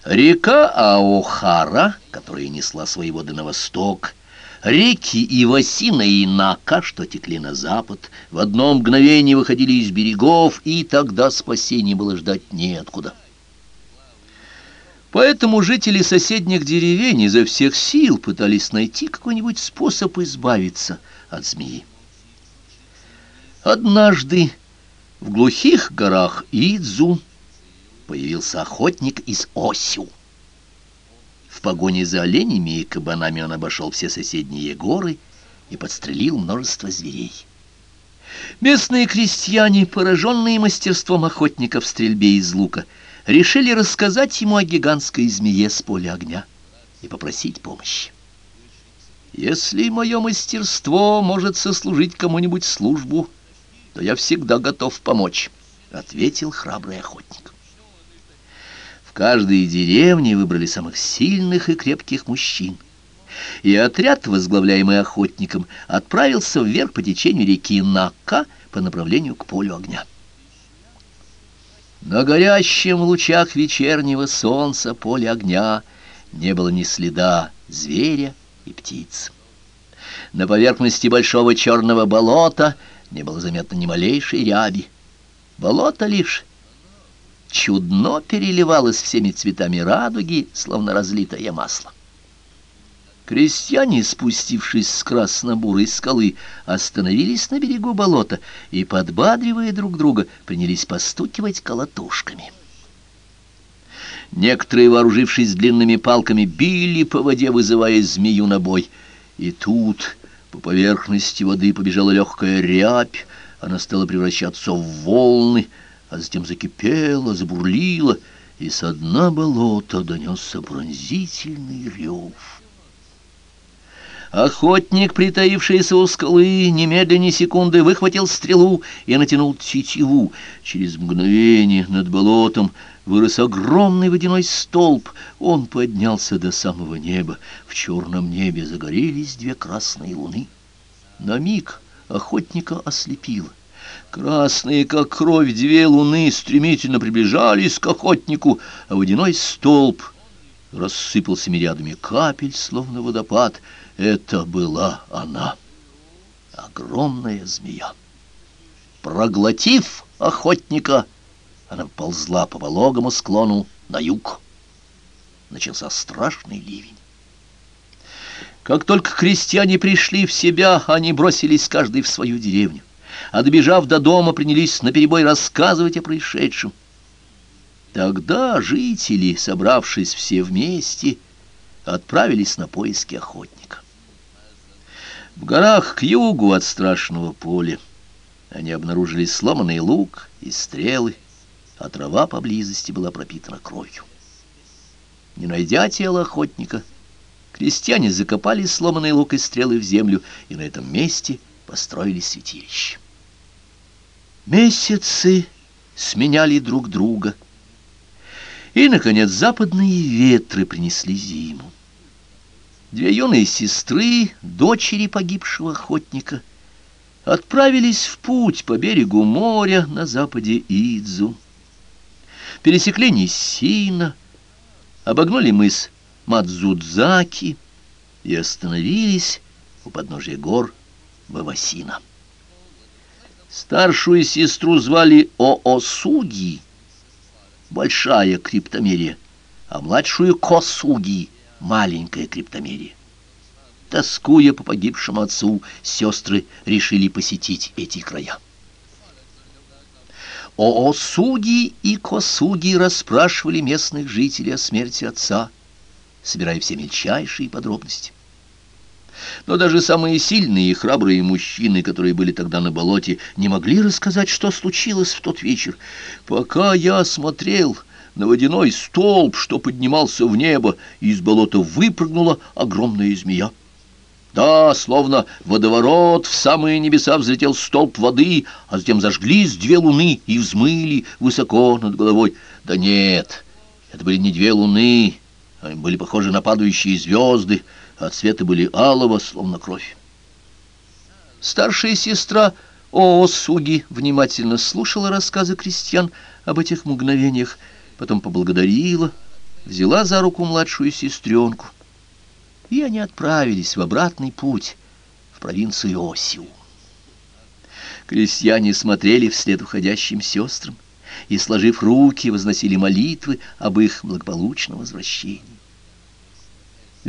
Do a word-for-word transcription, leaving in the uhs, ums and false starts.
Река Аохара, которая несла свои воды на восток, реки Ивасина и Нака, что текли на запад, в одно мгновение выходили из берегов, и тогда спасения было ждать неоткуда. Поэтому жители соседних деревень изо всех сил пытались найти какой-нибудь способ избавиться от змеи. Однажды в глухих горах Идзу появился охотник из Осю. В погоне за оленями и кабанами он обошел все соседние горы и подстрелил множество зверей. Местные крестьяне, пораженные мастерством охотника в стрельбе из лука, решили рассказать ему о гигантской змее с поля огня и попросить помощи. «Если мое мастерство может сослужить кому-нибудь службу, то я всегда готов помочь», — ответил храбрый охотник. В каждой деревне выбрали самых сильных и крепких мужчин, и отряд, возглавляемый охотником, отправился вверх по течению реки Нака по направлению к полю огня. На горящем в лучах вечернего солнца поле огня не было ни следа зверя и птиц. На поверхности большого черного болота не было заметно ни малейшей ряби. Болото лишь чудно переливалось всеми цветами радуги, словно разлитое масло. Крестьяне, спустившись с красно-бурой скалы, остановились на берегу болота и, подбадривая друг друга, принялись постукивать колотушками. Некоторые, вооружившись длинными палками, били по воде, вызывая змею на бой. И тут по поверхности воды побежала легкая рябь, она стала превращаться в волны, а затем закипела, забурлила, и со дна болота донесся пронзительный рев. Охотник, притаившийся у скалы, немедленно ни секунды выхватил стрелу и натянул тетиву. Через мгновение над болотом вырос огромный водяной столб. Он поднялся до самого неба. В черном небе загорелись две красные луны. На миг охотника ослепило. Красные, как кровь, две луны стремительно приближались к охотнику, а водяной столб рассыпался мириадами капель, словно водопад. Это была она, огромная змея. Проглотив охотника, она ползла по пологому склону на юг. Начался страшный ливень. Как только крестьяне пришли в себя, они бросились каждый в свою деревню, а добежав до дома, принялись наперебой рассказывать о происшедшем. Тогда жители, собравшись все вместе, отправились на поиски охотника. В горах к югу от страшного поля они обнаружили сломанный лук и стрелы, а трава поблизости была пропитана кровью. Не найдя тело охотника, крестьяне закопали сломанный лук и стрелы в землю и на этом месте построили святилище. Месяцы сменяли друг друга, и, наконец, западные ветры принесли зиму. Две юные сестры, дочери погибшего охотника, отправились в путь по берегу моря на западе Идзу. Пересекли Ниссина, обогнули мыс Мадзудзаки и остановились у подножия гор Вавасина. Старшую сестру звали Оосуги, большая криптомерия, а младшую Косуги, маленькая криптомерия. Тоскуя по погибшему отцу, сестры решили посетить эти края. Оосуги и Косуги расспрашивали местных жителей о смерти отца, собирая все мельчайшие подробности. Но даже самые сильные и храбрые мужчины, которые были тогда на болоте, не могли рассказать, что случилось в тот вечер. Пока я смотрел на водяной столб, что поднимался в небо, из болота выпрыгнула огромная змея. Да, словно водоворот, в самые небеса взлетел столб воды, а затем зажглись две луны и взмыли высоко над головой. Да нет, это были не две луны, они были похожи на падающие звезды, а цветы были алого, словно кровь. Старшая сестра Оосуги внимательно слушала рассказы крестьян об этих мгновениях, потом поблагодарила взяла за руку младшую сестренку, и они отправились в обратный путь в провинцию Осиу. Крестьяне смотрели вслед уходящим сестрам и, сложив руки, возносили молитвы об их благополучном возвращении.